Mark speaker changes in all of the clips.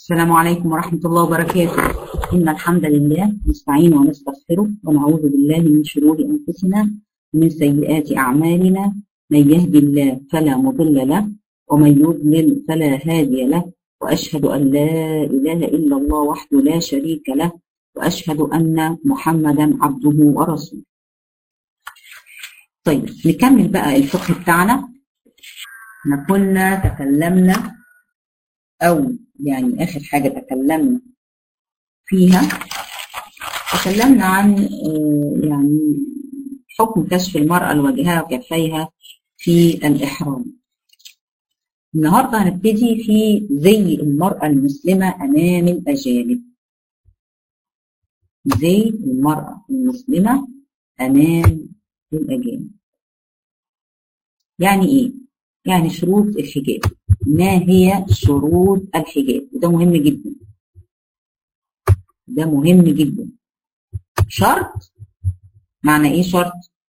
Speaker 1: السلام عليكم ورحمة الله وبركاته. إن الحمد لله نستعين ونستغفره ونعوذ بالله من شرور أنفسنا ومن سيئات أعمالنا. من يهدي الله فلا مضل له ومن يضلل فلا هادي له، وأشهد أن لا إله إلا الله وحده لا شريك له، وأشهد أن محمدا عبده ورسوله. طيب نكمل بقى الفقه بتاعنا. احنا كنا تكلمنا أو يعني آخر حاجة تكلمنا فيها تكلمنا عن يعني حكم كشف المرأة لوجهها وكفيها في الإحرام. النهاردة هنبتدي في زي المرأة المسلمة أمام الأجانب. زي المرأة المسلمة أمام الأجانب يعني إيه؟ يعني شروط الحجاب. ما هي شروط الحجاب؟ ده مهم جدا، ده مهم جدا. شرط، معنى ايه شرط؟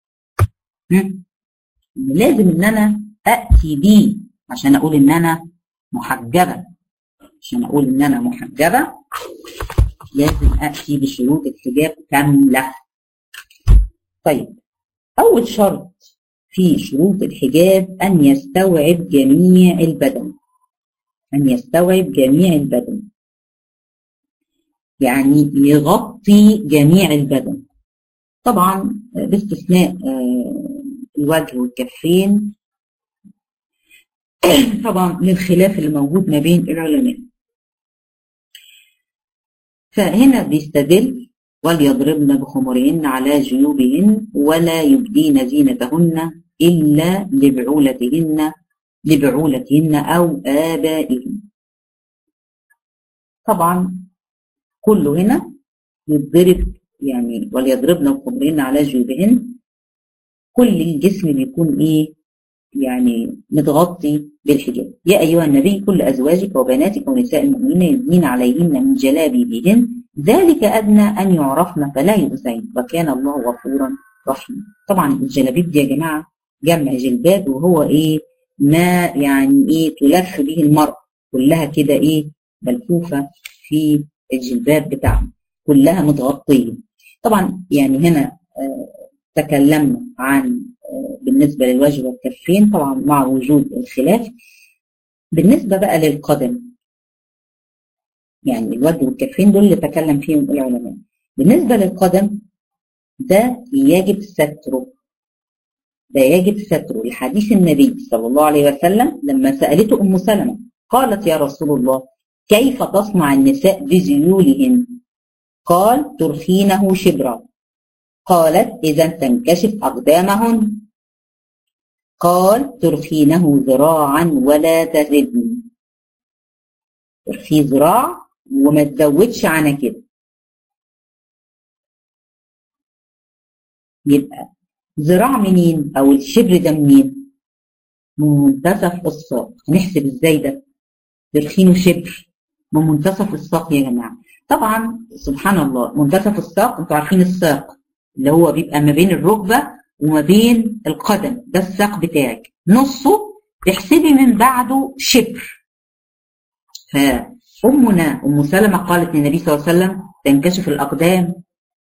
Speaker 1: لازم ان انا اتي بيه عشان اقول ان انا محجبة. عشان اقول ان انا محجبة لازم اتي بشروط الحجاب كاملة. طيب اول شرط في شروط الحجاب أن يستوعب جميع البدن. أن يستوعب جميع البدن يعني يغطي جميع البدن، طبعا باستثناء الوجه والكفين طبعا للخلاف اللي موجود ما بين العلماء. فهنا بيستدل وليضربن بخمرهن على جيوبهن ولا يبدين زينتهن إلا لبعولتهن أو آبائهن. طبعا كله هنا يتضرب، يعني وليضربن بخمرهن على جيوبهن. كل الجسم بيكون إيه؟ يعني متغطي بالحجاب. يا أيها النبي كل أزواجك وبناتك ونساء المؤمنين يدنين عليهن من جلابيبهن ذلك أدنى أن يعرفن فلا يؤذين وكان الله غفورا رحيما. طبعا الجلابيب دي يا جماعة جمع جلباب، وهو إيه؟ ما يعني إيه تلف به المرأة كلها كده، إيه ملفوفة في الجلباب بتاعها كلها متغطية. طبعا يعني هنا تكلمنا عن بالنسبة للوجه والكفين طبعا مع وجود الخلاف. بالنسبة بقى للقدم، يعني الوجه والكفين دول اللي تكلم فيهم العلماء. بالنسبة للقدم ده يجب ستره، ده يجب ستره لحديث النبي صلى الله عليه وسلم لما سألته أم سلمة قالت يا رسول الله كيف تصنع النساء بذيولهن؟ قال ترخينه شبرا. قالت إذا تنكشف أقدامهن. قال ترخينه ذراعا ولا تزدن. ترخيه ذراع وما تزودش عن كده. يبقى ذراع منين او الشبر ده منين؟ من منتصف الساق. هنحسب ازاي ده؟ ترخينه شبر من منتصف الساق يا جماعه. طبعا سبحان الله منتصف الساق انتوا عارفين الساق اللي هو بيبقى ما بين الركبه وما بين القدم، ده الساق بتاعك. نصه تحسبي من بعده شبر. فأمنا أم سلمة قالت للنبي صلى الله عليه وسلم تنكشف الأقدام،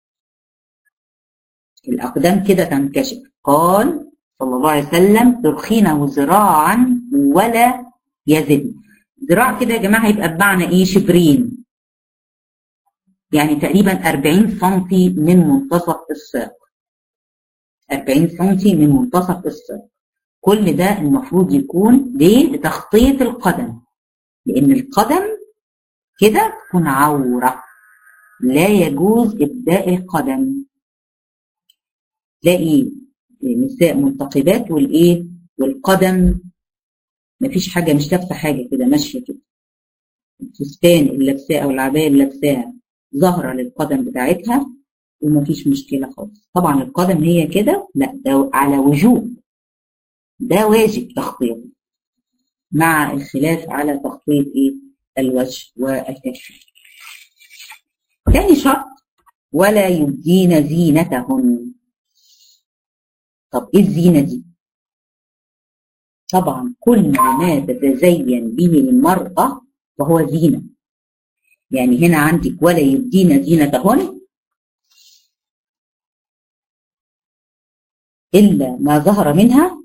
Speaker 1: الأقدام كده تنكشف. قال صلى الله عليه وسلم ترخينه ذراعا ولا يزد. ذراع كده يا جماعة هيبقى بمعنى إيه؟ شبرين، يعني تقريبا 40 سنتي من منتصف الساق. 40 سنتي من منتصف الساق. كل ده المفروض يكون ليه؟ لتغطية القدم، لأن القدم كده تكون عورة، لا يجوز إبداء القدم. تلاقي نساء منتقبات والايه والقدم مفيش حاجه، مش لابسه حاجه كده ماشيه كده، الفستان اللي لابساه او العبايه اللي لابساها ظاهره للقدم بتاعتها ومفيش مشكله خالص. طبعا القدم هي كده لا، ده على وجوب، ده واجب تغطيته مع الخلاف على تغطيه ايه؟ الوجه والكفين. ثاني شرط ولا يبدين زينتهن. طب ايه الزينة دي؟ طبعا كل ما تتزين به المرأة فهو زينة. يعني هنا عندك ولا يبدين زينتهن إلا ما ظهر منها.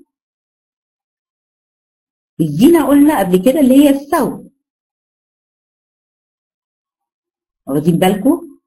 Speaker 1: الزينة قلنا قبل كده اللي هي الثوب، واخدين بالكم؟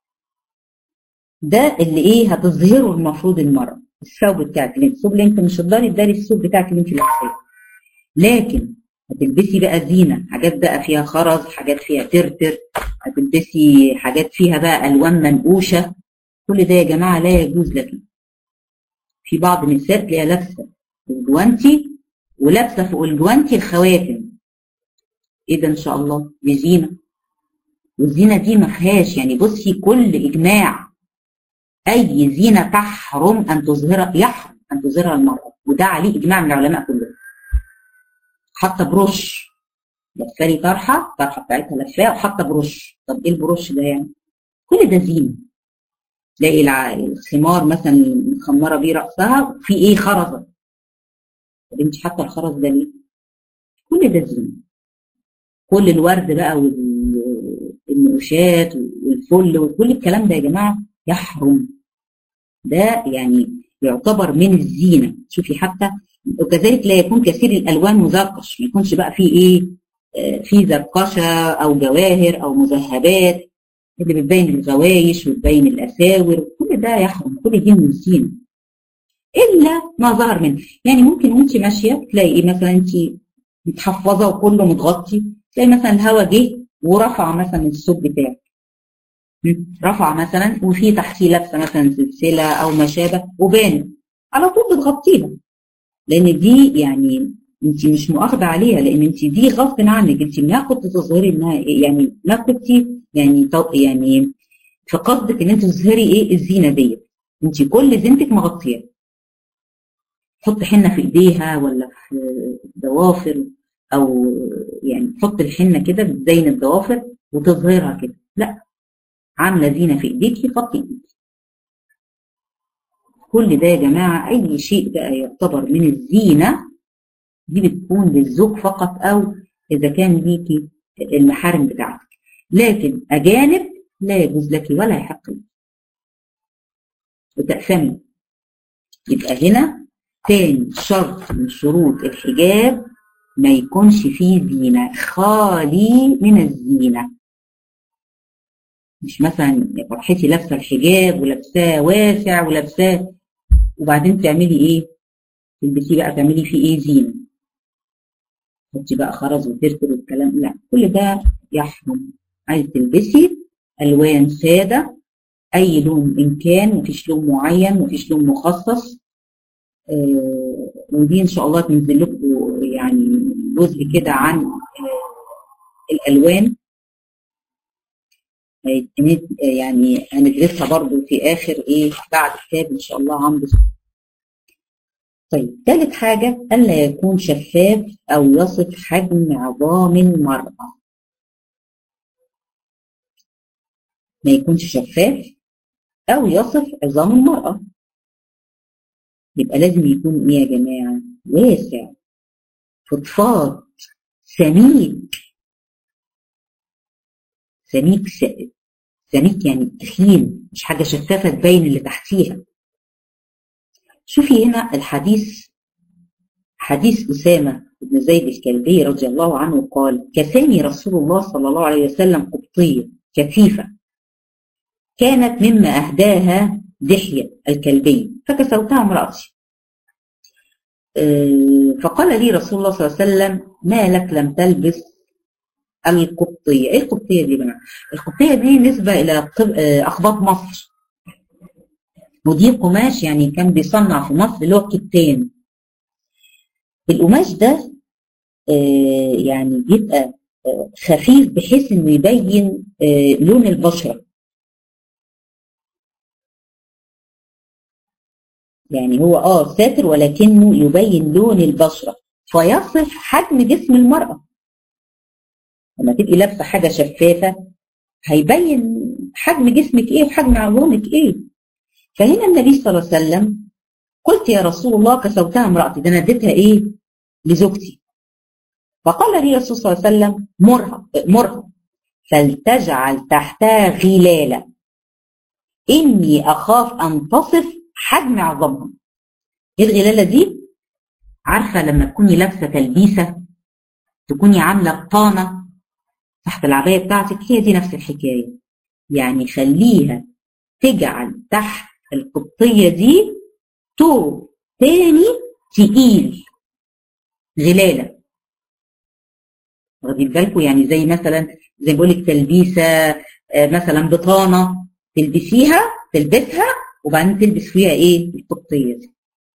Speaker 1: ده اللي ايه هتظهره المفروض المرأة، الثوب بتاعك، الثوب اللي انت مش هتقدري تداري الثوب بتاعك اللي انت لابساه. لكن هتلبسي بقى زينة، حاجات بقى فيها خرز، حاجات فيها ترتر، هتلبسي حاجات فيها بقى ألوان منقوشة، كل ده يا جماعة لا يجوز لك. في بعض النساء تلاقيها لابسة الجوانتي ولابسة فوق الجوانتي الخواتم، ايه ده ان شاء الله؟ دي زينة، والزينة دي ما فيهاش يعني، بصي كل إجماع أي زينة تحرم أن تظهرها، يحرم أن تظهرها المرأة، وده عليه إجماع من العلماء كلهم. حتى بروش، لفالي طرحة بتاعتها لفاه وحتى بروش، طب إيه البروش ده يعني؟ كل ده زينة. تلاقي الخمار مثلا مخمرة بيه رأسها في إيه خرزة، طب أنت حتى الخرز ده ليه؟ كل ده زينة. كل الورد بقى والنقوشات والفل وكل الكلام ده يا جماعة يحرم، ده يعني يعتبر من الزينة. شوفي حتى وكذلك لا يكون كثير الألوان مزرقش، ما يكونش بقى فيه إيه في زرقشة أو جواهر أو مذهبات اللي بتبين الغوايش وتبين الأساور، كل ده يحرم، كل دي من الزينة إلا ما ظهر منه. يعني ممكن وأنت ماشية تلاقي مثلا أنت متحفظة وكله متغطي، تلاقي مثلا الهوا جه ورفع مثلا الثوب بتاعك، رفع مثلا وفي تحتيه لابسه مثلا سلسله او ما شابه وبان، على طول بتغطيها، لان دي يعني انت مش مؤاخذه عليها، لان انت دي غصب عنك، انت ما كنت تظهري انها يعني ما كنت يعني في قصدك ان انت تظهري ايه الزينه ديت، انت كل زينتك مغطيه. تحط حنه في ايديها ولا في ضوافر، او يعني تحط الحنه كده بتزين الضوافر وتظهرها كده، لا، عامله زينه في ايديكي غطي ايديكي. كل ده يا جماعه اي شيء بقى يعتبر من الزينه دي بتكون للزوج فقط، او اذا كان ليكي المحارم بتاعتك، لكن اجانب لا يجوز لك ولا يحق لك وتأثمي. يبقى هنا تاني شرط من شروط الحجاب ما يكونش فيه زينه، خالي من الزينه. مش مثلا فرحتي لابسه الحجاب ولابساه واسع ولابساه وبعدين تعملي ايه؟ تلبسيه بقى تعملي فيه ايه زينه؟ تحطي بقى خرز وترتر والكلام، لا، كل ده يحرم. عايز تلبسي الوان ساده، اي لون ان كان، مفيش لون معين، مفيش لون مخصص. ودي ان شاء الله تنزل لكم يعني جزء كده عن الالوان، يعني هندرسها برضو في اخر ايه بعد كتاب ان شاء الله عن بس. طيب ثالث حاجه الا يكون شفاف او يصف حجم عظام المراه، ما يكونش شفاف او يصف عظام المراه، يبقى لازم يكون ايه يا جماعه؟ واسع، فضفاض، سميك. سميك سميك يعني تخين، مش حاجه شفافه تبين اللي تحتيها. شوفي هنا الحديث، حديث أسامة بن زيد الكلبي رضي الله عنه قال: كساني رسول الله صلى الله عليه وسلم قبطية كثيفة كانت مما أهداها دحية الكلبي فكسوتها امرأتي. فقال لي رسول الله صلى الله عليه وسلم: ما لك لم تلبس القبطية؟ ايه القبطية دي بقى؟ القبطية دي نسبة إلى أقباط مصر، ودي قماش يعني كان بيصنع في مصر اللي هو الكتان. القماش ده يعني بيبقى خفيف بحيث انه يبين لون البشره، يعني هو ساتر ولكنه يبين لون البشره فيصف حجم جسم المراه. لما تبقي لابسه حاجه شفافه هيبين حجم جسمك ايه وحجم عظامك ايه. فهنا النبي صلى الله عليه وسلم: قلت يا رسول الله كسوتها امرأتي، ده انا اديتها ايه؟ لزوجتي. فقال لي الرسول صلى الله عليه وسلم: مرها. فلتجعل تحتها غلالة إني أخاف أن تصف حجم عظمها. إيه الغلالة دي؟ عارفة لما تكوني لابسة تلبيسة تكوني عاملة بطانة تحت العباية بتاعتك، هي دي نفس الحكاية. يعني خليها تجعل تحت القبطية دي طوب تاني تقيل، غلالة. واخدين بالكم؟ يعني زي مثلا زي ما بقول لك تلبيسة، مثلا بطانة تلبسها وبعدين تلبس فيها ايه؟ القبطية دي.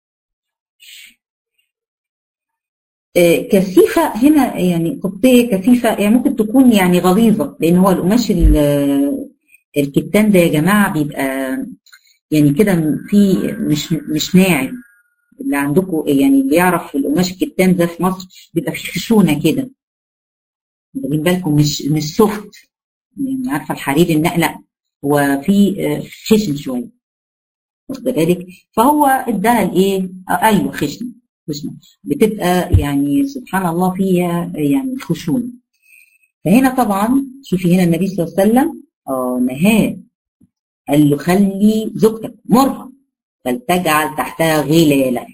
Speaker 1: كثيفة هنا يعني قبطية كثيفة، يعني ممكن تكون يعني غليظة، لأن هو القماش الكتان ده يا جماعة بيبقى يعني كده في مش ناعم. اللي عندكم يعني اللي يعرف القماش الكتان ده في مصر بيبقى فيه خشونة كده، واخدين بالكم؟ مش سوفت، يعني عارفة الحرير لا هو في خشن شوية، واخد بالك؟ فهو اداها الايه؟ ايوه خشنة بتبقى يعني سبحان الله فيها يعني خشونة. فهنا طبعا شوفي هنا النبي صلى الله عليه وسلم نهاه، قال له خلي زوجتك مرة فلتجعل تحتها غلالة،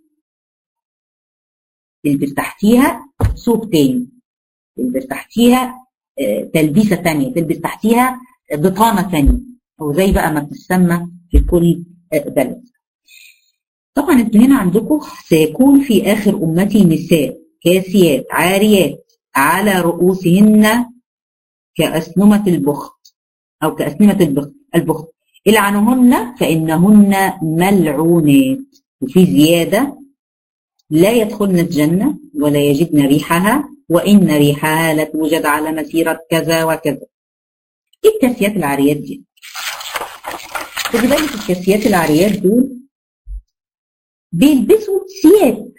Speaker 1: تلبس تحتيها ثوب تاني، تلبس تحتيها تلبيسة تانية، تلبس تحتيها بطانة تانية، أو زي بقى ما بتسمى في كل بلد. طبعا انتوا هنا عندكم سيكون في آخر أمتي نساء كاسيات عاريات على رؤوسهن كأسنمة البخت أو كأسنمة البخت العنهن فإنهن ملعونات. وفي زيادة لا يدخلن الجنة ولا يجدن ريحها وإن ريحها لا توجد على مسيرة كذا وكذا. إيه الكاسيات العاريات دي؟ خدي بالك الكاسيات العاريات دول بيلبسوا ثياب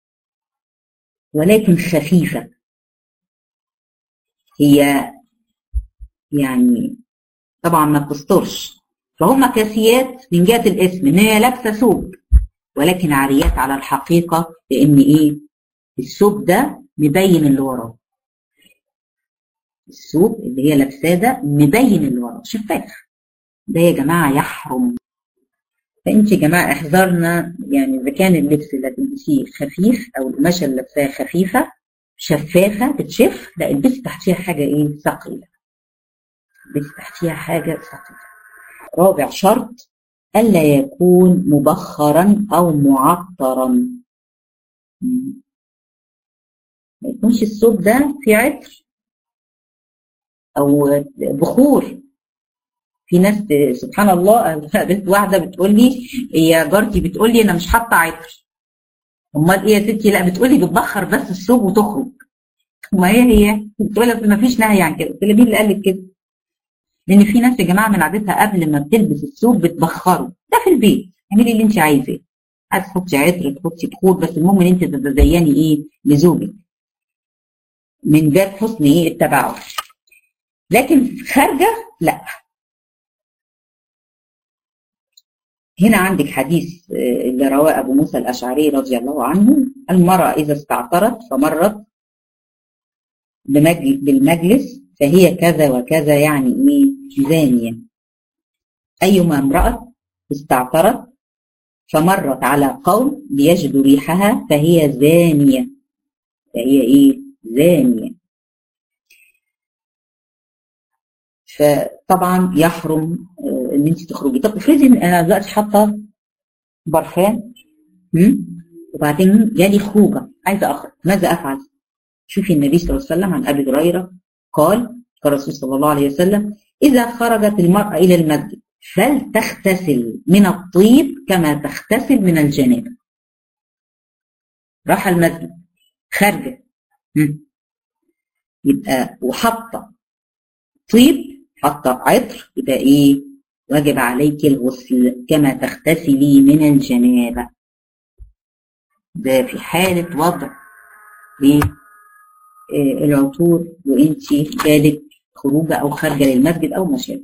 Speaker 1: ولكن خفيفة، هي يعني طبعا ما بتسترش، فهم كاسيات من جهة الاسم ان هي لابسة ثوب، ولكن عاريات على الحقيقة، لان ايه؟ الثوب ده مبين اللي وراه، الثوب اللي هي لابساه ده مبين اللي وراه شفاف، ده يا جماعة يحرم. فانت يا جماعة احذرنا، يعني اذا كان اللبس اللي تلبسيه خفيف او القماشة اللي لابساها خفيفة شفافة بتشف، لا البسي تحتيها حاجة ايه؟ ثقيلة، البسي تحتيها حاجة ثقيلة. رابع شرط ألا يكون مبخرا أو معطرا، ما يكونش الثوب ده فيه عطر أو بخور. في ناس سبحان الله، قابلت واحدة بتقول لي، يا جارتي بتقول لي أنا مش حاطة عطر. أمال إيه يا ستي؟ لا بتقول لي بتبخر بس الثوب وتخرج. ما هي بتقول لك ما فيش نهي عن كده. قلت لها مين اللي قال لك كده؟ لأن في ناس يا جماعة من عادتها قبل ما بتلبس الثوب بتبخره، ده في البيت اعملي اللي أنت عايزاه، عايز تحطي عطر تحطي بخور، بس المهم ان انت تتزيني ايه؟ لزوجك من باب حسن ايه؟ التبعه. لكن خارجه لا. هنا عندك حديث اللي رواه ابو موسى الاشعري رضي الله عنه، المراه اذا استعطرت فمرت بالمجلس فهي كذا وكذا، يعني ايه؟ زانيه. ايما امراه استعطرت فمرت على قوم ليجدوا ريحها فهي زانيه، فهي ايه؟ زانيه. فطبعا يحرم ان انت تخرجي. طب افرضي ان انا دلوقتي حاطه برفان وبعدين جالي خروجه عايزه اخرج، ماذا افعل؟ شوفي النبي صلى الله عليه وسلم عن ابي هريره قال الرسول صلى الله عليه وسلم اذا خرجت المراه الى المسجد فلتغتسل من الطيب كما تغتسل من الجنابه. راح المسجد خارجه يبقى وحاطه طيب، حاطه عطر، يبقى ايه؟ واجب عليك الغسل كما تغتسلي من الجنابه. ده في حاله وضع ايه؟ العطور وانت جالك خروجه او خارجه للمسجد او ما شابه.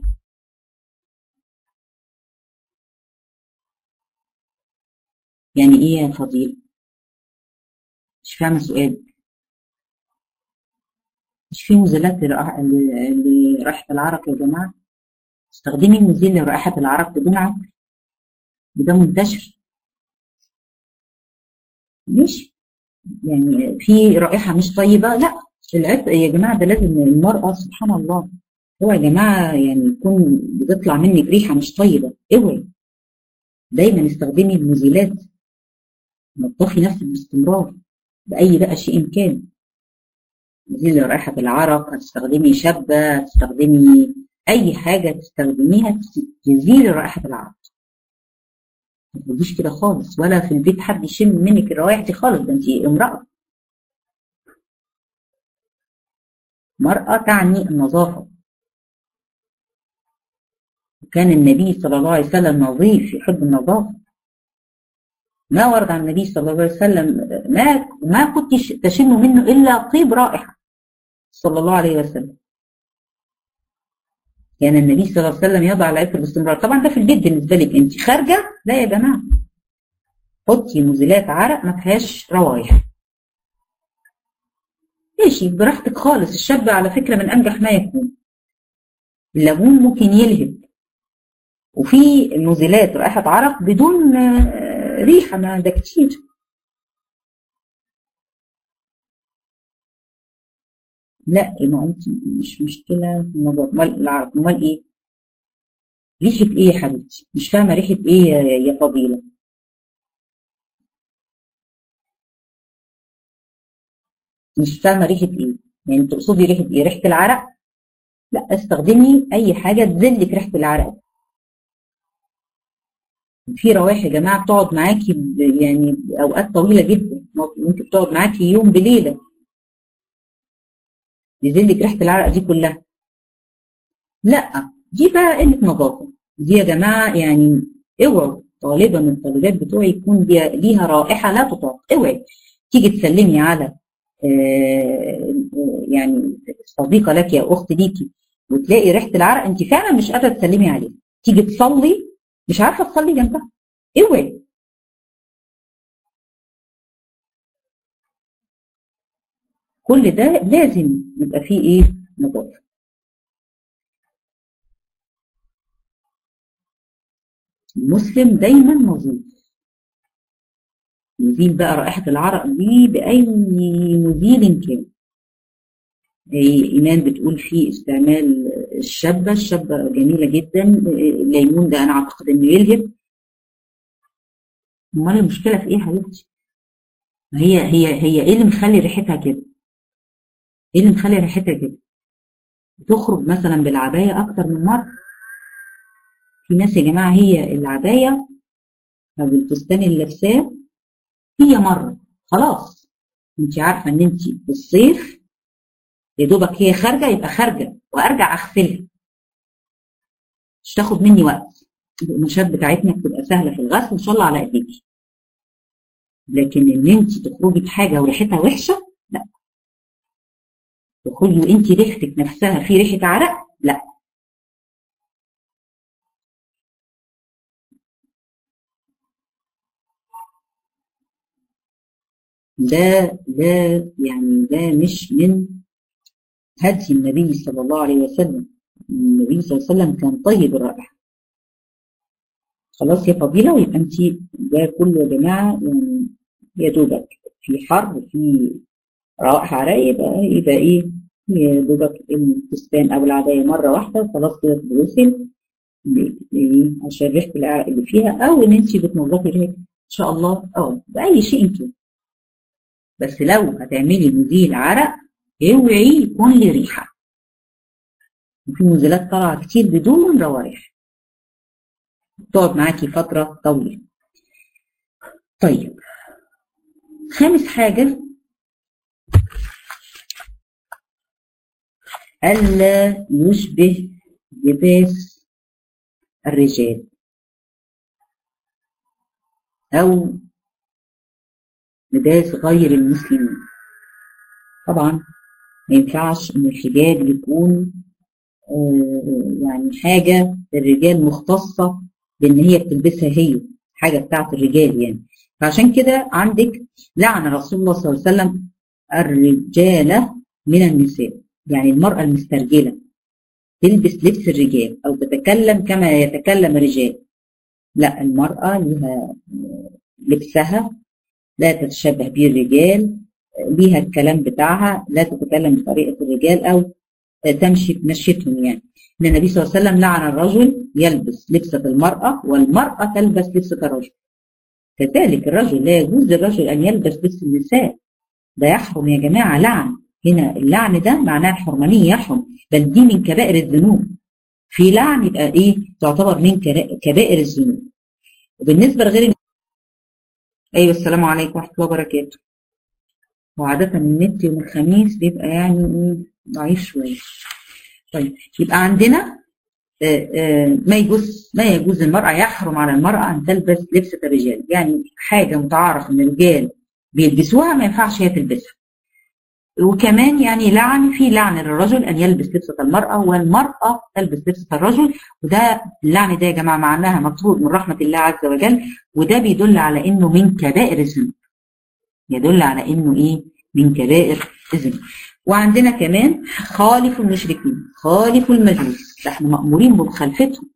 Speaker 1: يعني ايه يا فضيل؟ مش فاهمه سؤال، مش في مزيلات لرائحة العرق يا جماعة؟ استخدمي مزيل لرائحة العرق بدون عطر، وده منتشر. مش يعني في رائحة مش طيبة، لا العطر يا جماعة ده لازم. المرأة سبحان الله، اوعى يا جماعة يعني يكون بتطلع منك ريحة مش طيبة، اوعي. دايما استخدمي المزيلات، نظفي نفسك باستمرار بأي بقى شيء كان. مزيل لرائحة العرق، هتستخدمي شابة، هتستخدمي أي حاجة تستخدميها تزيل رائحة العرق. ما تقوليش كده خالص، ولا في البيت حد يشم منك الروائح دي خالص، ده انت امرأة. مرأة تعني النظافة. وكان النبي صلى الله عليه وسلم نظيف يحب النظافة. ما ورد عن النبي صلى الله عليه وسلم ما كنت تشم منه إلا طيب رائحة صلى الله عليه وسلم. كان النبي صلى الله عليه وسلم يضع العطر باستمرار. طبعا ده في البيت بالنسبة لك، انت خارجة لا يا جماعة، حطي مزيلات عرق ما فيهاش روايح. ماشي براحتك خالص. الشاب على فكرة من أنجح ما يكون. الليمون ممكن يلهب، وفي مزيلات رائحة عرق بدون ريحة، ما ده كتير. لا ما انت مش مشكلة في الموضوع. امال العرق امال ايه؟ ريحة ايه يا حبيبتي؟ مش فاهمة ريحة ايه يا فضيلة؟ مش فاهمة ريحة ايه؟ يعني تقصدي ريحة ايه؟ ريحة العرق؟ لا استخدمي اي حاجة تزلك ريحة العرق. في روائح يا جماعة بتقعد معاكي يعني اوقات طويلة جدا، ممكن تقعد معاكي يوم بليلة يزلك ريحة العرق دي كلها. لا دي بقى قلة نظافة دي يا جماعة. يعني اوعوا طالبة من الطالبات بتوعي يكون ليها رائحة لا تطاق. اوعي تيجي تسلمي على يعني صديقة لك يا أخت ليكي وتلاقي ريحة العرق، انت فعلا مش قادرة تسلمي عليها. تيجي تصلي مش عارفة تصلي جنبها. اوعي. كل ده لازم يبقى فيه ايه؟ نظافة. المسلم دايما نظيف. يزيل بقى رائحة العرق دي بأي مزيل كان. إيمان بتقول في استعمال الشابة. الشابة جميلة جدا. الليمون ده أنا أعتقد إنه يلهب. أمال المشكلة في إيه يا حبيبتي؟ هي إيه اللي مخلي ريحتها كده؟ إيه اللي مخلي ريحتها كده؟ بتخرج مثلا بالعباية أكتر من مرة. في ناس يا جماعة هي العباية أو الفستان اللي لابساه هي مرة خلاص. أنت عارفة إن أنت في الصيف يا دوبك هي خارجة يبقى خارجة وأرجع أغسلها، مش تاخد مني وقت. القماشات بتاعتنا بتبقى سهلة في الغسل إن شاء الله على إيديكي. لكن إن أنت تخرجي بحاجة وريحتها وحشة لا. تخرجي وأنت ريحتك نفسها في ريحة عرق لا. ده يعني ده مش من هدي النبي صلى الله عليه وسلم. النبي صلى الله عليه وسلم كان طيب الرائحة. خلاص يا فضيلة. ويبقى انت ده كله يا جماعة يعني يا دوبك في حر وفي روائح عرق يبقى ايه؟ يا دوبك الفستان او العباية مرة واحدة وخلاص كده تتغسل عشان ريحة العرق اللي فيها، او ان انت بتنظفي ريحة ان شاء الله او بأي شيء كده. بس لو هتعملي مزيل عرق اوعي يكون لي ريحة. وفي مزيلات طالعة كتير بدون روائح تقعد معاكي فترة طويلة. طيب خامس حاجة، ألا يشبه لباس الرجال أو لباس غير المسلمين. طبعا ما ينفعش إن الحجاب يكون يعني حاجة الرجال مختصة بإن هي بتلبسها، هي حاجة بتاعت الرجال يعني. فعشان كده عندك لعن رسول الله صلى الله عليه وسلم الرجال من النساء. يعني المرأة المسترجلة تلبس لبس الرجال أو تتكلم كما يتكلم الرجال، لا، المرأة لها لبسها لا تتشبه به الرجال، ليها الكلام بتاعها، لا تتكلم بطريقة الرجال أو تمشي بمشيتهم. يعني إن النبي صلى الله عليه وسلم لعن الرجل يلبس لبسة المرأة والمرأة تلبس لبسة الرجل. كذلك الرجل لا يجوز للرجل أن يلبس لبس النساء، ده يحرم يا جماعة، لعن. هنا اللعن ده معناه الحرمانية، يحرم، بل دي من كبائر الذنوب. في لعن يبقى إيه؟ تعتبر من كبائر الذنوب. وبالنسبة لغير، أيوة السلام عليكم ورحمة الله وبركاته. وعادة النت يوم الخميس بيبقى يعني ضعيف شوية. طيب يبقى عندنا ما يجوز المرأة، يحرم على المرأة أن تلبس لبسة الرجال، يعني حاجة متعارف إن الرجال بيلبسوها ما ينفعش هي تلبسها. وكمان يعني في لعن للرجل أن يلبس لبسة المرأة والمرأة تلبس لبسة الرجل، وده اللعن ده يا جماعة معناها مطرود من رحمة الله عز وجل، وده بيدل على إنه من كبائر الذنوب، يدل على إنه إيه؟ من كبائر الذنوب. وعندنا كمان خالف المشركين، خالف المجوس، احنا مأمورين بمخالفتهم.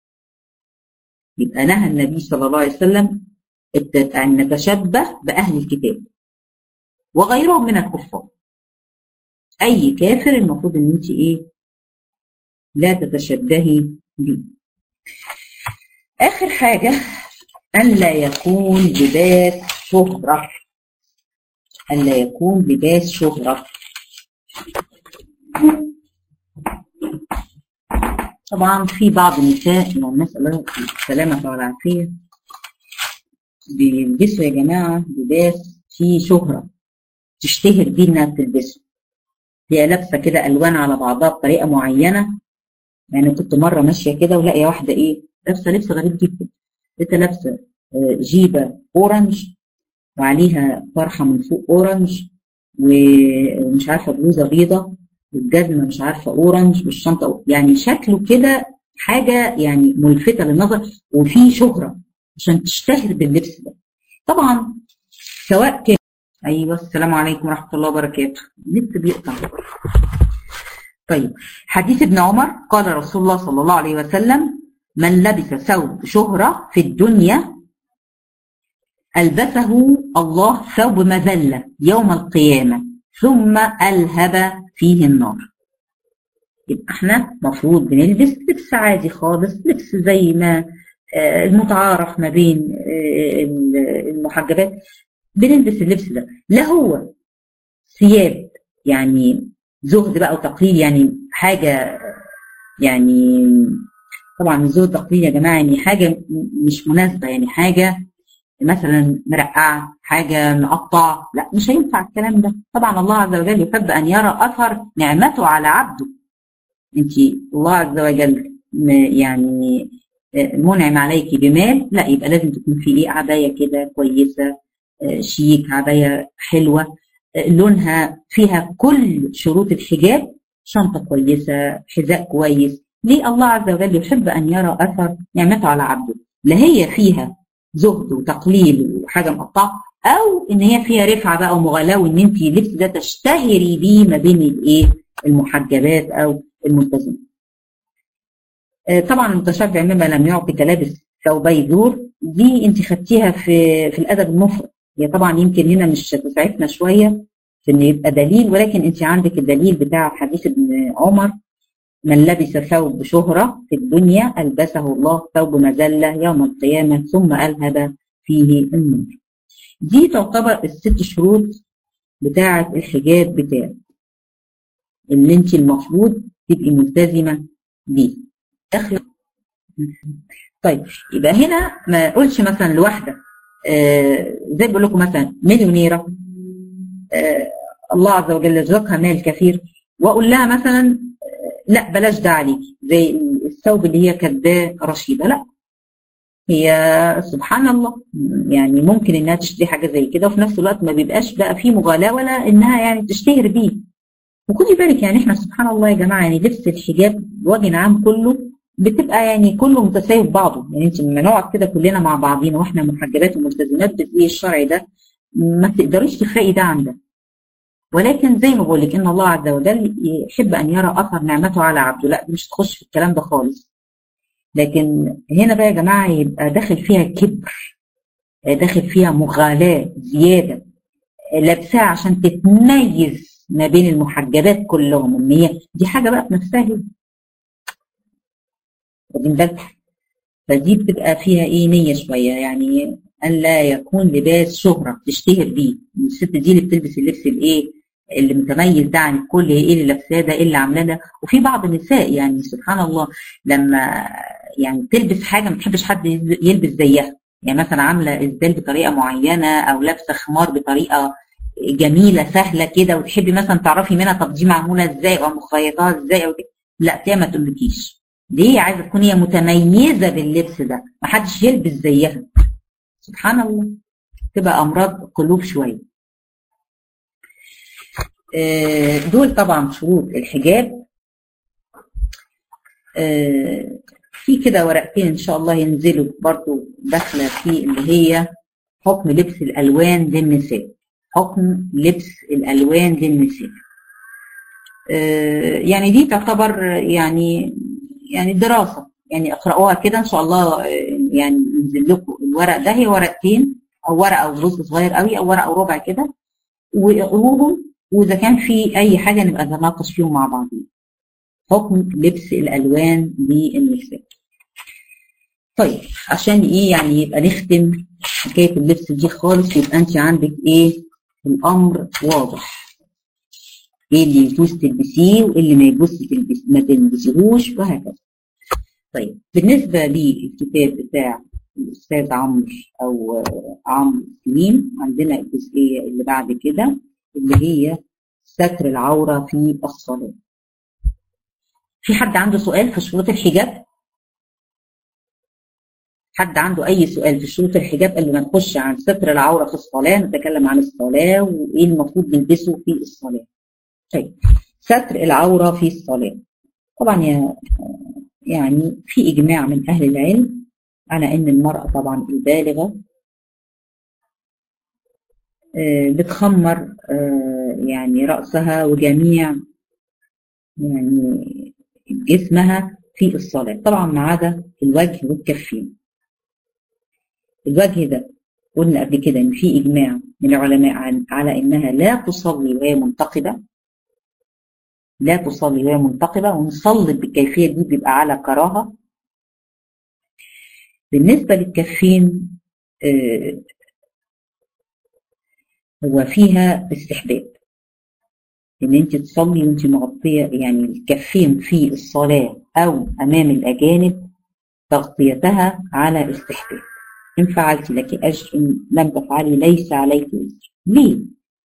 Speaker 1: يبقى نهى النبي صلى الله عليه وسلم أن نتشبه بأهل الكتاب وغيرهم من الكفار. أي كافر المفروض إن أنت إيه؟ لا تتشبهي به. آخر حاجة أن لا يكون لباس شهرة، أن لا يكون لباس شهرة. طبعا في بعض النساء من الناس الله السلامة والعافية بيلبسوا يا جماعة لباس فيه شهرة تشتهر بيه إنها بتلبسه، هي لابسة كده ألوان على بعضها بطريقة معينة. يعني كنت مرة ماشية كده ولاقي واحدة إيه لابسة لبس غريب جدا، لابسة جيبة أورنج وعليها طرحة من فوق أورنج ومش عارفة بلوزة بيضة والجزمة مش عارفة أورنج والشنطة، يعني شكله كده حاجة يعني ملفتة للنظر وفي شهرة عشان تشتهر باللبس ده. طبعا سواء كان، أيوة السلام عليكم ورحمة الله وبركاته، النت بيقطع. طيب حديث ابن عمر قال رسول الله صلى الله عليه وسلم: من لبس ثوب شهرة في الدنيا ألبسه الله ثوب مذلة يوم القيامة ثم ألهب فيه النار. يبقى احنا مفروض بنلبس لبس عادي خالص، لبس زي ما المتعارف ما بين المحجبات، بنلبس اللبس ده، لا هو ثياب يعني زهد بقى وتقليل، يعني حاجة يعني طبعا الزهد تقليل يا جماعة يعني حاجة مش مناسبة، يعني حاجة مثلا مرقعة، حاجة مقطع، لا مش هينفع الكلام ده. طبعا الله عز وجل يحب أن يرى أثر نعمته على عبده. انت الله عز وجل يعني منعم عليكي بمال، لا يبقى لازم تكون في ايه عباية كده كويسة شيك، عباية حلوة لونها فيها كل شروط الحجاب، شنطة كويسة، حذاء كويس. ليه؟ الله عز وجل يحب أن يرى أثر نعمته على عبده، لا هي فيها زهد وتقليل وحاجة مقطعة، أو إن هي فيها رفعة بقى ومغالاة وإن أنت اللبس ده تشتهري بيه ما بين الإيه المحجبات أو الملتزمين. طبعا المتشبع مما لم يعطي كلابس ثوبي زور، دي أنت خدتيها في الأدب المفرد، هي طبعا يمكن هنا مش تسعفنا شوية في إن يبقى دليل، ولكن أنت عندك الدليل بتاع حديث ابن عمر: من لبس ثوب شهرة في الدنيا ألبسه الله ثوب مذلة يوم القيامة ثم ألهب فيه النار. دي تعتبر الست شروط بتاعة الحجاب بتاعك اللي انت المفروض تبقي ملتزمة بيه. طيب يبقى هنا ما اقولش مثلا لواحدة زي بقول لكم مثلا مليونيرة الله عز وجل رزقها مال كثير، واقول لها مثلا لا بلاش ده عليكي زي الثوب اللي هي كاتباه رشيدة، لا، هي سبحان الله يعني ممكن انها تشتري حاجة زي كده وفي نفس الوقت ما بيبقاش بقى فيه مغالاة ولا انها يعني تشتهر بيه. وخدي بالك يعني احنا سبحان الله يا جماعة يعني لبس الحجاب بوجه عام كله بتبقى يعني كله متساوي بعضه، يعني انت لما نقعد كده كلنا مع بعضينا واحنا محجبات وملتزمات بالايه الشرعي ده ما تقدريش تفرقي ده عن ده. ولكن زي ما بقول لك ان الله عز وجل يحب ان يرى اثر نعمته على عبده، لا مش تخش في الكلام ده خالص. لكن هنا بقى يا جماعه يبقى داخل فيها كبر، داخل فيها مغالاة زياده، لابساها عشان تتميز ما بين المحجبات كلهم، ان هي دي حاجه بقى في نفسها هي. واخدين بالك؟ فدي بتبقى فيها ايه نيه شويه، يعني ان لا يكون لباس شهره تشتهر بيه. الست دي اللي بتلبس اللبس الايه اللي متميز ده عن الكل، هي ايه اللي لابساه ده، ايه اللي عاملاه ده. وفي بعض النساء يعني سبحان الله لما يعني تلبس حاجه ما تحبش حد يلبس زيها، يعني مثلا عامله اسدال بطريقه معينه او لابسه خمار بطريقه جميله سهله كده، وتحبي مثلا تعرفي منها طب دي معموله ازاي او مخيطاها ازاي او كده، لا تلاقيها ما تقولكيش. ليه؟ عايزه تكون هي متميزه باللبس ده، ما حدش يلبس زيها. سبحان الله، تبقى امراض قلوب شويه. دول طبعا شروط الحجاب. في كده ورقتين ان شاء الله ينزلوا برضو داخله في اللي هي حكم لبس الالوان للنساء. حكم لبس الالوان للنساء. يعني دي تعتبر يعني دراسه، يعني اقرأوها كده ان شاء الله. يعني ينزل لكم الورق ده، هي ورقتين او ورقه او جزء صغير قوي او ورقه او ربع كده، واقروهم، واذا كان في اي حاجه نبقى نناقش فيهم مع بعضين. حكم لبس الالوان للنساء. طيب عشان ايه يعني يبقى نختم حكايه اللبس دي خالص، يبقى انت عندك ايه الامر واضح، ايه اللي يجوز تلبسيه وايه اللي ما يجوز ما تلبسيهوش وهكذا. طيب بالنسبه للكتاب بتاع الاستاذ عمرو او عمرو سليم، عندنا الجزئيه اللي بعد كده اللي هي ستر العوره في الصلاه. في حد عنده سؤال في شروط الحجاب؟ حد عنده اي سؤال في شروط الحجاب قبل ما نخش عن ستر العوره في الصلاه؟ نتكلم عن الصلاه وايه المفروض نلبسه في الصلاه. طيب ستر العوره في الصلاه، طبعا يعني في اجماع من اهل العلم على ان المراه طبعا البالغه بتخمر يعني راسها وجميع يعني جسمها في الصلاه، طبعا ما عدا الوجه والكفين. الوجه ده قلنا قبل كده ان في اجماع من العلماء على انها لا تصلي وهي منتقبه، لا تصلي وهي منتقبه، ونصلي بالكيفيه دي بيبقى على كراهه. بالنسبه للكفين هو فيها استحباب ان انت تصلي وانت مغطيه، يعني الكفين في الصلاه او امام الاجانب تغطيتها على استحباب. إن فعلت لك أجر، إن لم تفعلي ليس عليك أجر. ليه؟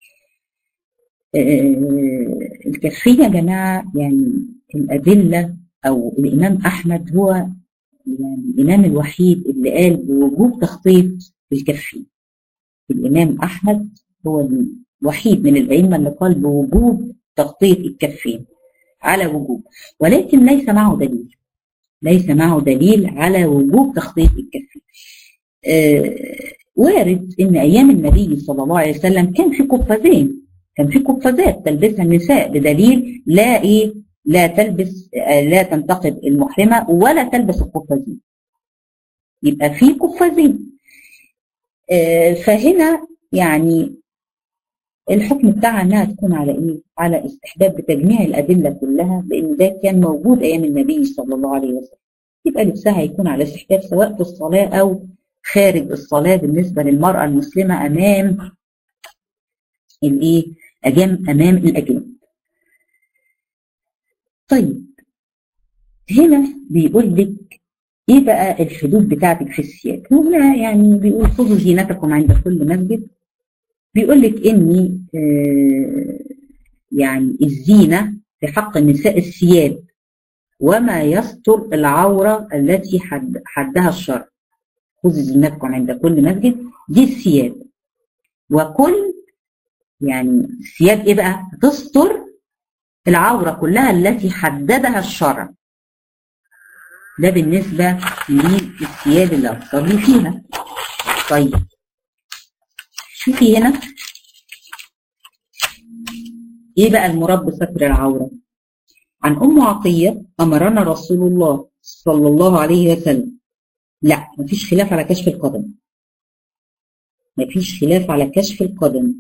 Speaker 1: الكفين يا جماعة يعني الأدلة أو الإمام أحمد هو يعني الإمام الوحيد اللي قال بوجوب تغطية الكفين. الإمام أحمد هو الوحيد من الأئمة اللي قال بوجوب تغطية الكفين على وجوب، ولكن ليس معه دليل، ليس معه دليل على وجوب تغطية الكفين. وارد ان ايام النبي صلى الله عليه وسلم كان في قفازين، كان في قفازات تلبسها النساء، بدليل لا ايه لا تلبس لا تنتقب المحرمه ولا تلبس القفازين، يبقى في قفازين. فهنا يعني الحكم بتاعها انها تكون على ايه؟ على استحباب بتجميع الادله كلها، لان ده كان موجود ايام النبي صلى الله عليه وسلم. يبقى لبسها هيكون على استحباب سواء في الصلاه او خارج الصلاة بالنسبة للمرأة المسلمة أمام الإيه؟ أمام الأجانب. طيب هنا بيقول لك إيه بقى الحدود بتاعتك في الثياب؟ هنا يعني بيقول خذوا زينتكم عند كل مسجد. بيقول لك إن يعني الزينة في حق النساء الثياب وما يستر العورة التي حدها الشرع. خذوا زينتكم عند كل مسجد، دي الثياب. وكل يعني الثياب ايه بقى؟ تستر العوره كلها التي حددها الشرع. ده بالنسبه للثياب اللي هتصلي فيها. طيب شوفي هنا ايه بقى المراد بستر العورة؟ عن ام عطية امرنا رسول الله صلى الله عليه وسلم. لا، مفيش خلاف على كشف القدم، مفيش خلاف على كشف القدم.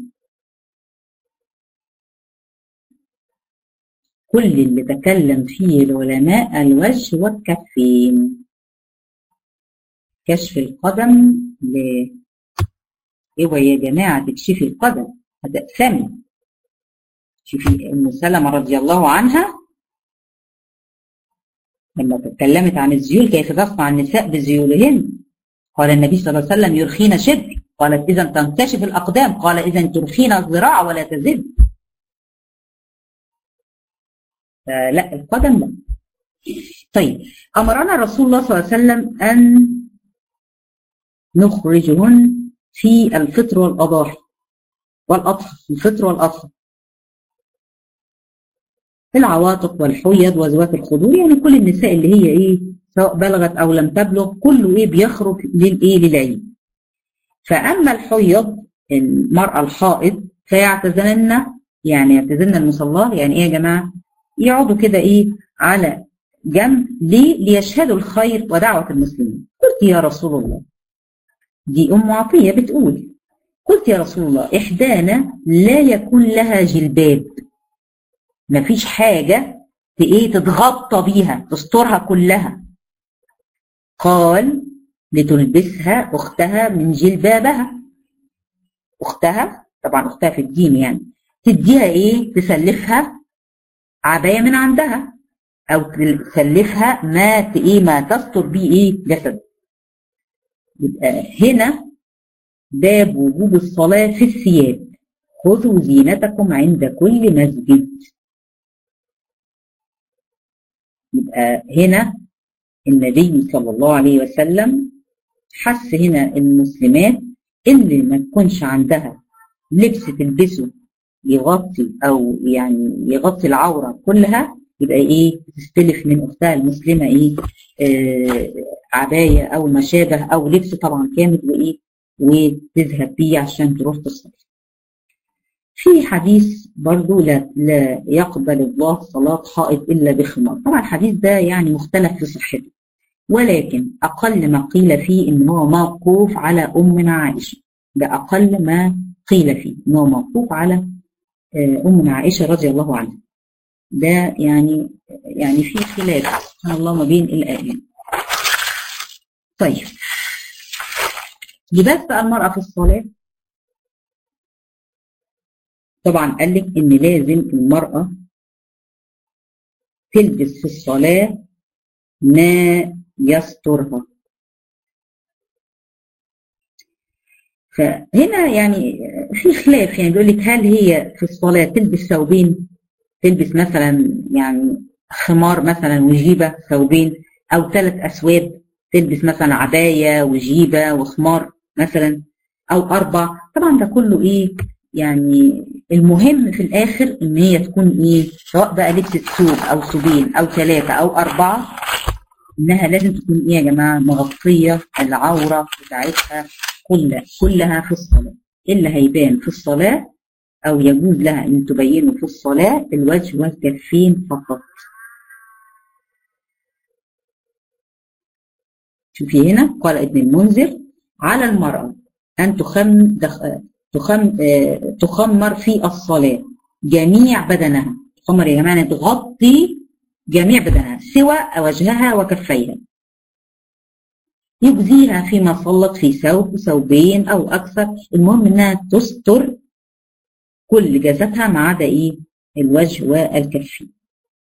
Speaker 1: كل اللي تكلم فيه العلماء الوجه والكفين. كشف القدم ليه؟ اوعي يا جماعه تكشفي القدم هتأثمي. شوفي ام سلمة رضي الله عنها لما تكلمت عن الذيول كيف تصنع النساء بذيولهن، قال النبي صلى الله عليه وسلم يرخين شبر، قالت اذا تنكشف الاقدام، قال اذا ترخين الذراع ولا تزد. لا القدم لا. طيب امرنا رسول الله صلى الله عليه وسلم ان نخرجهن في الفطر والاضاحي والاضحى، الفطر والاضحى، العواتق والحيض وذوات الخدور، يعني كل النساء اللي هي ايه سواء بلغت او لم تبلغ كله ايه بيخرج للايه للعيد. فاما الحيض المراه الحائض فيعتزلن، يعني يعتزلن المصلاه، يعني ايه يا جماعه؟ يقعدوا كده ايه على جنب ليشهدوا الخير ودعوه المسلمين. قلت يا رسول الله، دي ام عطيه بتقول، قلت يا رسول الله احدانا لا يكون لها جلباب، مفيش حاجه ايه تتغطى بيها تسترها كلها. قال لتلبسها اختها من جلبابها. اختها طبعا اختها في الدين، يعني تديها ايه؟ تسلفها عبايه من عندها، او تسلفها ما ايه ما تستر بيه ايه جسد. يبقى هنا باب وجوب الصلاه في الثياب. خذوا زينتكم عند كل مسجد. يبقى هنا النبي صلى الله عليه وسلم حث هنا المسلمات اللي ما تكونش عندها لبس تلبسه يغطي او يعني يغطي العوره كلها، يبقى ايه تستلف من اختها المسلمه ايه عبايه او ما شابه او لبس طبعا كامل وايه وتذهب بيه عشان تروح تصلي. في حديث برضو لا يقبل الله صلاة حائض إلا بخمار. طبعا الحديث ده يعني مختلف في صحته، ولكن أقل ما قيل فيه إن هو موقوف على أمنا عائشة. ده أقل ما قيل فيه إن هو موقوف على أمنا عائشة رضي الله عنها. ده يعني في خلاف سبحان الله ما بين الآيات. طيب لباس بقى المرأة في الصلاة، طبعا قال لك ان لازم المرأة تلبس في الصلاة ما يسترها. فهنا يعني في خلاف، يعني بيقول لك هل هي في الصلاة تلبس ثوبين، تلبس مثلا يعني خمار مثلا وجيبة ثوبين، او 3 أثواب، تلبس مثلا عباية وجيبة وخمار مثلا، او 4. طبعا ده كله ايه يعني المهم في الاخر ان هي تكون ايه سواء بقى لبست ثوب او ثوبين او 3 او 4، انها لازم تكون ايه يا جماعه مغطيه العوره بتاعتها كلها في الصلاه. اللي هيبان في الصلاه او يجوز لها ان تبينه في الصلاه الوجه والكفين فقط. شوفي هنا قال ابن المنذر على المرأة ان تخمر في الصلاة جميع بدنها. تخمر يا جماعة تغطي جميع بدنها سوى وجهها وكفيها. يجزيها فيما صلت في ثوب ثوبين او اكثر، المهم انها تستر كل جسدها ما عدا ايه الوجه والكفين.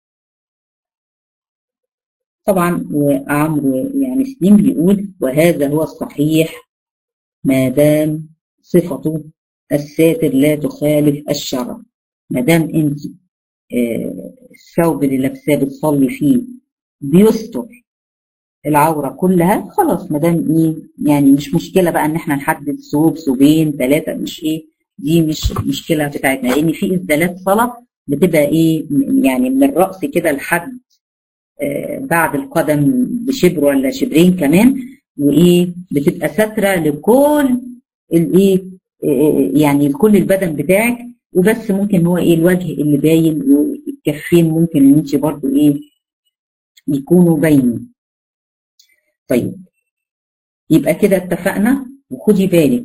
Speaker 1: طبعا وعمرو يعني سليم بيقول وهذا هو الصحيح ما دام صفته الساتر لا تخالف الشرع. ما دام انت الثوب اللي لابساه بتصلي فيه بيستر العوره كلها خلاص، ما دام ايه يعني مش مشكله بقى ان احنا نحدد ثوب ثوبين 3، مش ايه دي مش مشكله بتاعتنا، لان في اسدالات صلاه بتبقى ايه يعني من الراس كده لحد بعد القدم بشبر ولا شبرين كمان، وايه بتبقى ساتره لكل الايه يعني لكل البدن بتاعك، وبس ممكن هو ايه الوجه اللي باين، والكفين ممكن ان انت برضو ايه يكونوا باينين. طيب يبقى كده اتفقنا. وخدي بالك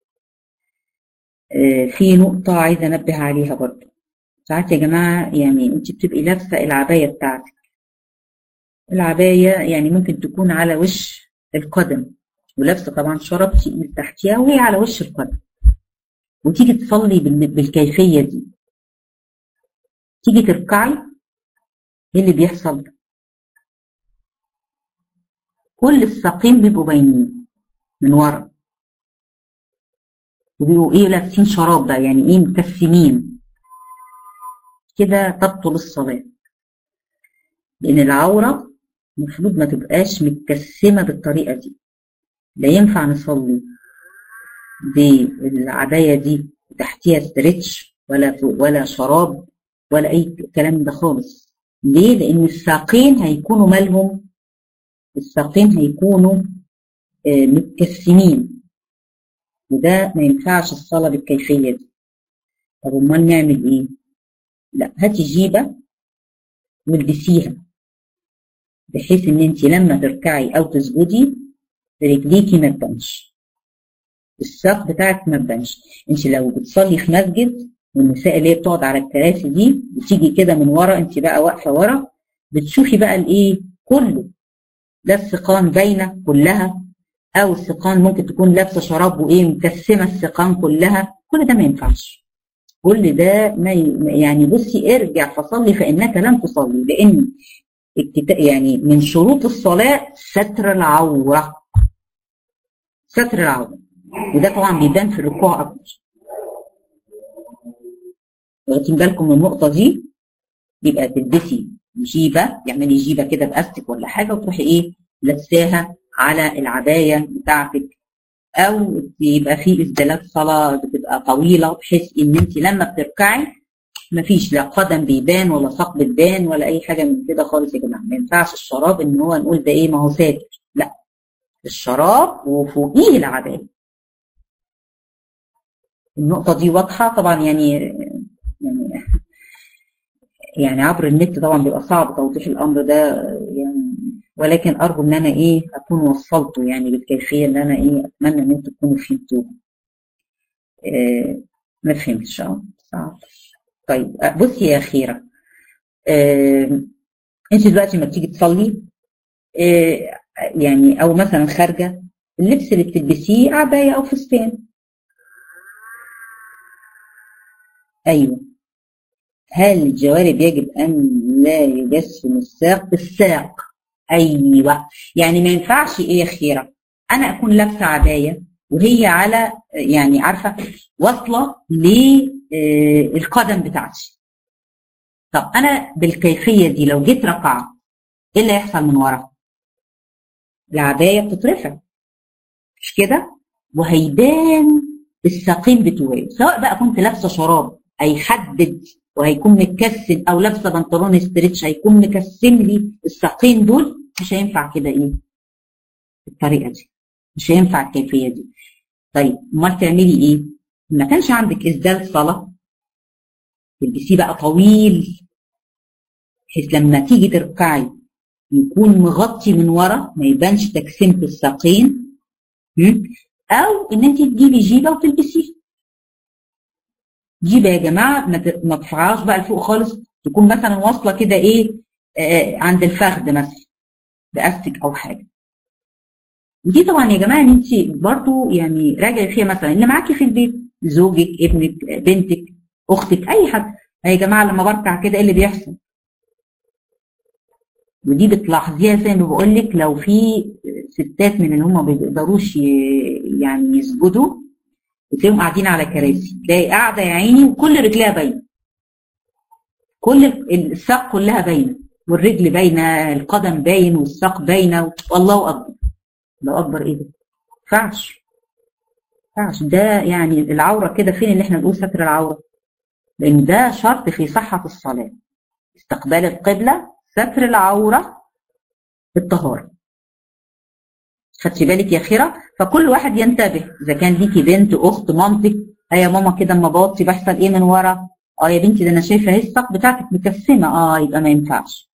Speaker 1: في نقطة عايزة انبه عليها برضو. ساعات يا جماعة يعني انت بتبقي لابسة العباية بتاعتك، العباية يعني ممكن تكون على وش القدم، ولابسة طبعا شراب تقيل تحتيها وهي على وش القدم، وتيجي تصلي بالكيفية دي، تيجي تركعي، ايه اللي بيحصل؟ كل الساقين بيبقوا باينين من ورا، وبيبقوا ايه لابسين شراب بقى، يعني ايه مكسمين كده، تبطل الصلاة. لأن العورة المفروض ما تبقاش متكسمة بالطريقة دي. لا ينفع نصلي بالعباية دي تحتيها ستريتش ولا شراب ولا أي كلام ده خالص. ليه؟ لأن الساقين هيكونوا مالهم؟ الساقين هيكونوا متكسمين، وده ما ينفعش الصلاة بالكيفية دي. طب امال نعمل ايه؟ لا، هاتي جيبة والبسيها، بحيث ان انت لما تركعي او تسجدي رجليكي ما تبانش، الساق بتاعك ما تبانش. انت لو بتصلي في مسجد، والنساء اللي هي بتقعد على الكراسي دي بتيجي كده من ورا، انت بقى واقفه ورا، بتشوفي بقى الايه كله، لا الساقان باينه كلها، او الساقان ممكن تكون لابسه شراب وايه مكسمه الساقان كلها، كل ده ما ينفعش. كل ده ما يعني بصي ارجع فصلي فانك لم تصلي، لان يعني من شروط الصلاه ستر العوره، ستر العوره، وده طبعا بيبان في الركوع اكتر. واخدين بالكم من النقطه دي؟ يبقى تلبسي جيبه، تعملي جيبه كده باستك ولا حاجه، وتروحي ايه لابساها على العبايه بتاعتك، او يبقى في اسدالات صلاه بتبقى طويله، بحيث ان انت لما بتركعي مفيش لا قدم بيبان ولا ساق بتبان ولا اي حاجه من كده خالص. يا جماعه ما ينفعش الشراب ان هو نقول ده ايه ما هو ساتر، لا، الشراب وفوقيه العبايه. النقطه دي واضحه طبعا، يعني عبر النت طبعا بيبقى صعب توضيح الامر ده يعني، ولكن ارجو ان انا ايه اكون وصلته يعني بالكيفيه اللي انا ايه اتمنى ان انتم تكونوا فهمتوها. ما فهمتش صعب. طيب بصي يا خيره، انت دلوقتي لما بتيجي تصلي يعني او مثلا خارجه، اللبس اللي بتلبسيه عبايه او فستان، ايوه، هل الجوارب يجب ان لا يجسم الساق؟ الساق، ايوه، يعني ما ينفعش ايه يا خيره انا اكون لابسه عبايه وهي على يعني عارفه واصله للقدم بتاعتي. طب انا بالكيفيه دي لو جيت ركعت ايه اللي هيحصل من ورا؟ العبايه بتترفع مش كده، وهيبان الساقين بتوعي، سواء بقى كنت لابسه شراب هيحدد وهيكون متكسل، او لابسه بنطلون استريتش هيكون مكسم لي الساقين دول. مش هينفع كده ايه الطريقه دي، مش هينفع الكيفيه دي. طيب امال تعملي ايه؟ ما كانش عندك اسدال صلاه تلبسيه بقى طويل، بحيث لما تيجي تركعي يكون مغطي من ورا ما يبانش تكسيمه الساقين، او ان انت تجيبي جيبه وتلبسيها. جيبه يا جماعه ما ترفعهاش بقى لفوق خالص، تكون مثلا واصله كده ايه عند الفخذ مثلا باستك او حاجه. ودي طبعا يا جماعه ان انت برضو يعني راجعي فيها مثلا اللي معاكي في البيت، زوجك، ابنك، بنتك، اختك، اي حد. يا جماعه لما بركع كده ايه اللي بيحصل؟ ودي بتلاحظيها زي ما بقول لك، لو في ستات من اللي هم ما بيقدروش يعني يسجدوا، وتلاقيهم قاعدين على كراسي، تلاقي قاعده يا عيني وكل رجليها باينه، كل الساق كلها باينه، والرجل باينه، القدم باين والساق باينه، والله اكبر. الله اكبر ايه ده؟ ما ينفعش، ما ينفعش. ده يعني العوره كده فين اللي احنا نقول ستر العوره؟ لان ده شرط في صحه الصلاه، استقبال القبله، ستر العوره بالطهاره. خدتي بالك يا خيره؟ فكل واحد ينتبه، اذا كان ليكي بنت، اخت، مامتك، يا ماما كده اما بوطي بيحصل ايه من ورا؟ يا بنتي ده انا شايفه اهي الساق بتاعتك مكسمه. يبقى ما ينفعش.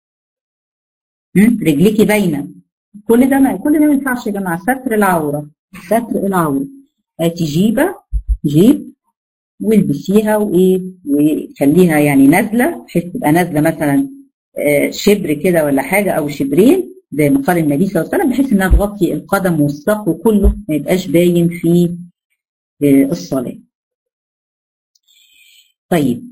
Speaker 1: رجليكي باينه. كل ده ما ينفعش يا جماعه. ستر العوره، ستر العوره. هاتي جيب والبسيها وايه، وخليها يعني نازله بحيث تبقى نازله مثلا شبر كده ولا حاجه او شبرين زي ما قال النبي صلى الله عليه وسلم، بحيث انها تغطي القدم والساق وكله ما يبقاش باين في الصلاه. طيب،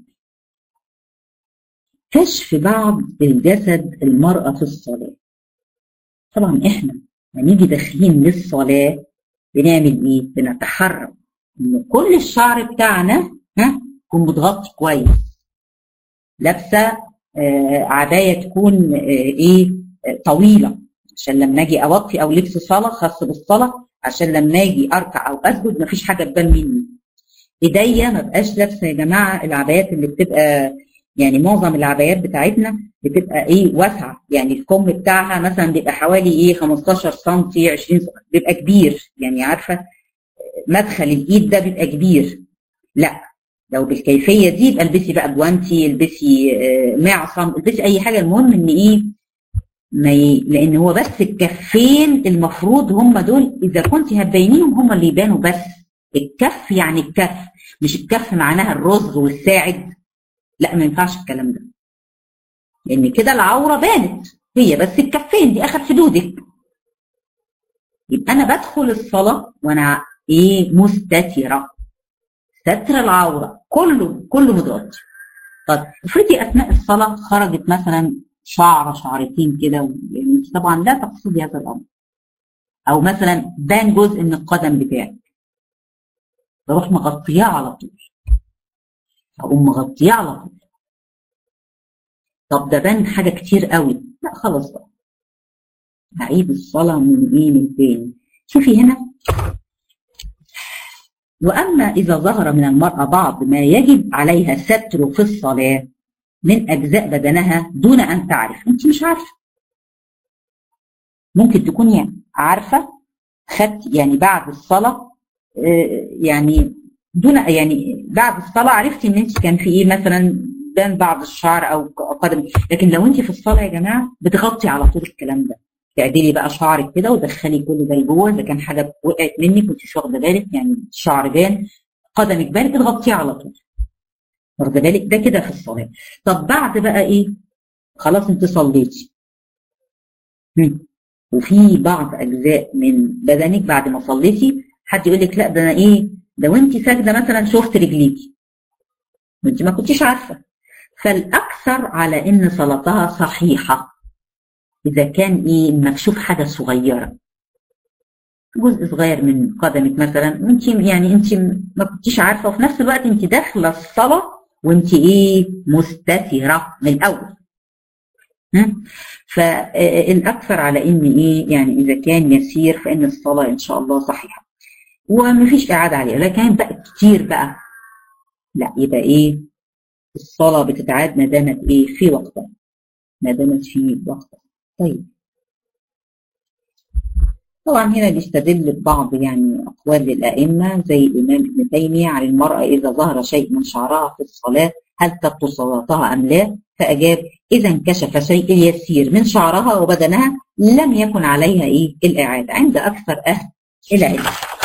Speaker 1: كشف بعض الجسد المرأة في الصلاة. طبعا احنا هنيجي داخلين للصلاة بنعمل ايه؟ بنتحرك ان كل الشعر بتاعنا يكون متغطي كويس. لابسة عباية تكون طويلة عشان لما اجي اوطي، او لبس صلاة خاص بالصلاة عشان لما اجي اركع او اسجد مفيش حاجة تبان مني. ايديا ما بقاش لابسة يا جماعة العبايات اللي بتبقى، يعني معظم العبايات بتاعتنا بتبقى واسعه، يعني الكم بتاعها مثلا بيبقى حوالي 15 سم 20 سم، بيبقى كبير، يعني عارفه مدخل الايد ده بيبقى كبير. لا، لو بالكيفيه دي يبقى البسي بقى جوانتي، البسي معصم، البسي اي حاجه. المهم ان لان هو بس الكفين المفروض هم دول اذا كنت هتبينيهم هم اللي يبانوا، بس الكف يعني الكف، مش الكف معناها الرز والساعد. لا، ما ينفعش الكلام ده، لان كده العوره بانت، هي بس الكفين دي اخر حدودك. يبقى انا بدخل الصلاه وانا مستتره، ستر العوره كله متغطي. طب افرضي اثناء الصلاه خرجت مثلا شعرتين كده، يعني طبعا لا تقصدي هذا الامر، او مثلا بان جزء من القدم بتاعك، بروح مغطياه على طول، اقوم مغطياه على طول. طب ده بان حاجه كتير قوي، لا خلاص بقى هعيد الصلاه من تاني. شوفي هنا، واما اذا ظهر من المراه بعض ما يجب عليها ستره في الصلاه من اجزاء بدنها دون ان تعرف. انت مش عارفه، ممكن تكوني عارفه، خدت يعني بعد الصلاه، يعني بعد الصلاه عرفتي ان انت كان في مثلا بان بعض الشعر او قدم، لكن لو انت في الصلاه يا جماعه بتغطي على طول الكلام ده، تعدلي بقى شعرك كده ودخلي كل ده لجوه. اذا كان حاجه وقعت منك وانت مش واخده بالك، يعني الشعر بان، قدمك بان، بتغطيه على طول، واخده بالك؟ ده كده في الصلاه. طب بعد بقى خلاص انت صليتي، وفي بعض اجزاء من بدنك بعد ما صليتي حد يقول لك لا ده انا ده وانت ساجده مثلا شفت رجليكي وانت ما كنتيش عارفه، فالاكثر على ان صلاتها صحيحه اذا كان مكشوف حاجه صغيره، جزء صغير من قدمك مثلا، وانت انت ما كنتيش عارفه، وفي نفس الوقت انت داخله الصلاه وانت مستتره من الاول. فالاكثر على ان يعني اذا كان يسير فان الصلاه ان شاء الله صحيحه ومفيش اعاده عليها. لكن بقى كتير بقى لا، يبقى الصلاه بتتعاد ما دامت في وقتها، ما دامت في وقتها. طيب، طبعا هنا بيستدل ببعض اقوال للائمه زي الامام ابن تيميه عن المراه اذا ظهر شيء من شعرها في الصلاه هل تبطل صلاتها ام لا؟ فاجاب اذا انكشف شيء يسير من شعرها وبدنها لم يكن عليها الاعاده عند اكثر اهل العلم.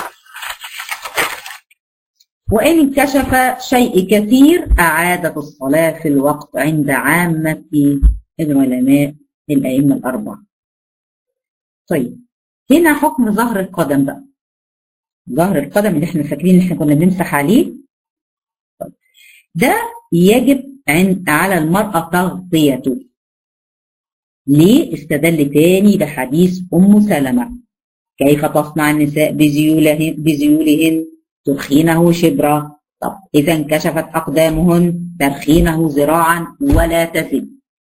Speaker 1: وان انكشف شيء كثير اعادت الصلاه في الوقت عند عامه العلماء الائمه الاربعه. طيب، هنا حكم ظهر القدم بقى، ظهر القدم اللي احنا فاكرين ان احنا كنا بنمسح عليه، ده يجب على المرأة تغطيته. ليه؟ استدل تاني بحديث أم سلمة كيف تصنع النساء بذيولهن ترخينه شبرا. طب إذا انكشفت أقدامهن ترخينه ذراعا ولا تزد.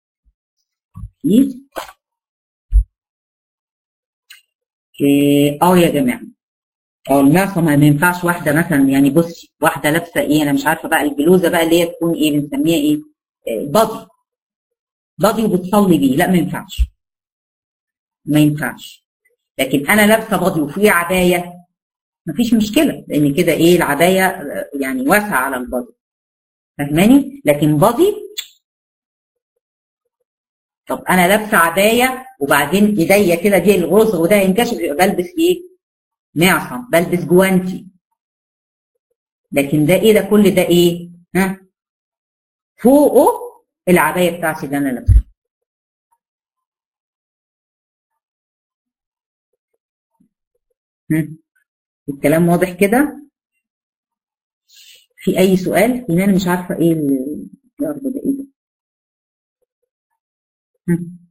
Speaker 1: يا جماعة، المعصم ما ينفعش واحدة مثلا، بصي واحدة لابسة أنا مش عارفة بقى البلوزة بقى اللي هي تكون بنسميها بادي وبتصلي بيه، لا ما ينفعش. لكن أنا لابسة بادي وفيه عباية مفيش مشكله، لان كده ايه العبايه يعني واسعه على البادي، فاهماني؟ لكن بادي، طب انا لابسه عبايه وبعدين ايديا كده دي الغوصه وده ينكشف، يبقى بلبس ايه؟ معصم، بلبس جوانتي. لكن ده ايه؟ ده كل ده ايه؟ ها؟ فوقه العبايه بتاعتي اللي انا لابسها. الكلام واضح كده؟ في اي سؤال؟ لان انا مش عارفه ايه الارض ده ايه ده. هم.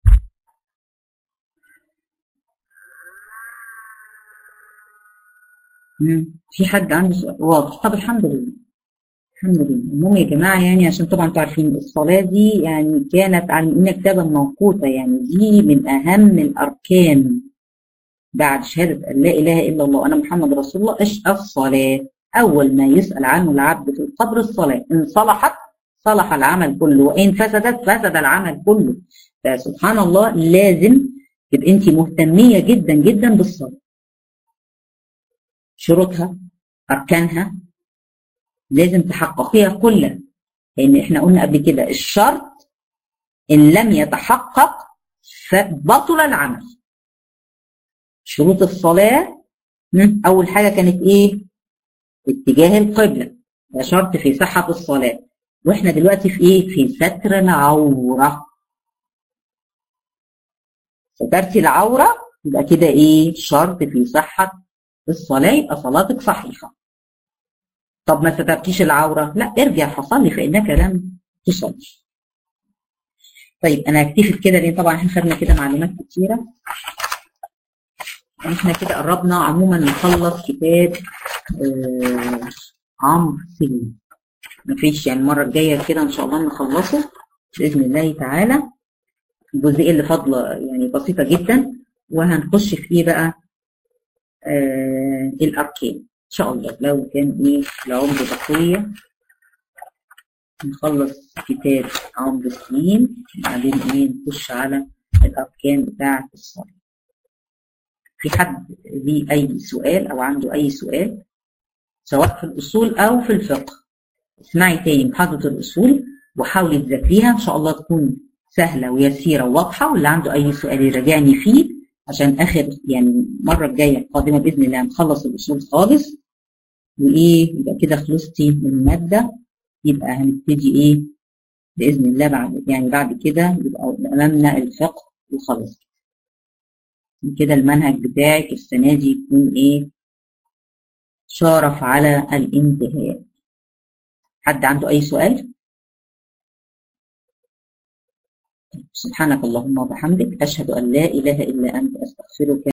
Speaker 1: في حد عنده سؤال واضح؟ طب الحمد لله، الحمد لله. المهم يا جماعه، يعني عشان طبعا انتوا عارفين الصلاه دي يعني كانت علمنا كتابا موقوتا، يعني دي من اهم الاركان بعد شهاده ان لا اله الا الله وانا محمد رسول الله. الصلاه اول ما يسال عنه العبد في القبر الصلاه، ان صلحت صلح العمل كله، وان فسدت فسد العمل كله. فسبحان الله لازم تبقى انت مهتميه جدا جدا بالصلاه، شروطها، اركانها، لازم تحققيها كلها. لان احنا قلنا قبل كده الشرط ان لم يتحقق فبطل العمل. شروط الصلاه اول حاجه كانت ايه؟ اتجاه القبله، ده شرط في صحه الصلاه. واحنا دلوقتي في ايه؟ في ستر العوره. سترتي العوره يبقى كده ايه؟ شرط في صحه الصلاه، يبقى صلاتك صحيحه. طب ما سترتيش العوره، لا ارجع فصلي فانك لم تصلي. طيب انا هكتفي كده، لان طبعا احنا خدنا كده معلومات كتيره. احنا كده قربنا عموما نخلص كتاب عمرو سليم. مفيش يعني المره الجايه كده ان شاء الله نخلصه باذن الله تعالى. الجزئيه اللي فاضله يعني بسيطه جدا، وهنخش في ايه بقى؟ الاركان ان شاء الله. لو كان ايه العمر بقيه نخلص كتاب عمرو سليم، بعدين ايه نخش على الاركان بتاعه الصلاه. في حد ليه اي سؤال او عنده اي سؤال سواء في الاصول او في الفقه؟ اسمعي تاني محاضره الاصول وحاولي تذاكريها، ان شاء الله تكون سهله ويسيره وواضحه. واللي عنده اي سؤال يراجعني فيه، عشان اخر يعني المره الجايه القادمه باذن الله هنخلص الاصول خالص، وايه يبقى كده خلصتي من الماده. يبقى هنبتدي ايه باذن الله بعد كده يبقى امامنا الفقه وخلاص. كده المنهج بتاعك السنه دي يكون ايه؟ شارف على الانتهاء. حد عنده اي سؤال؟ سبحانك اللهم وبحمدك اشهد ان لا اله الا انت استغفرك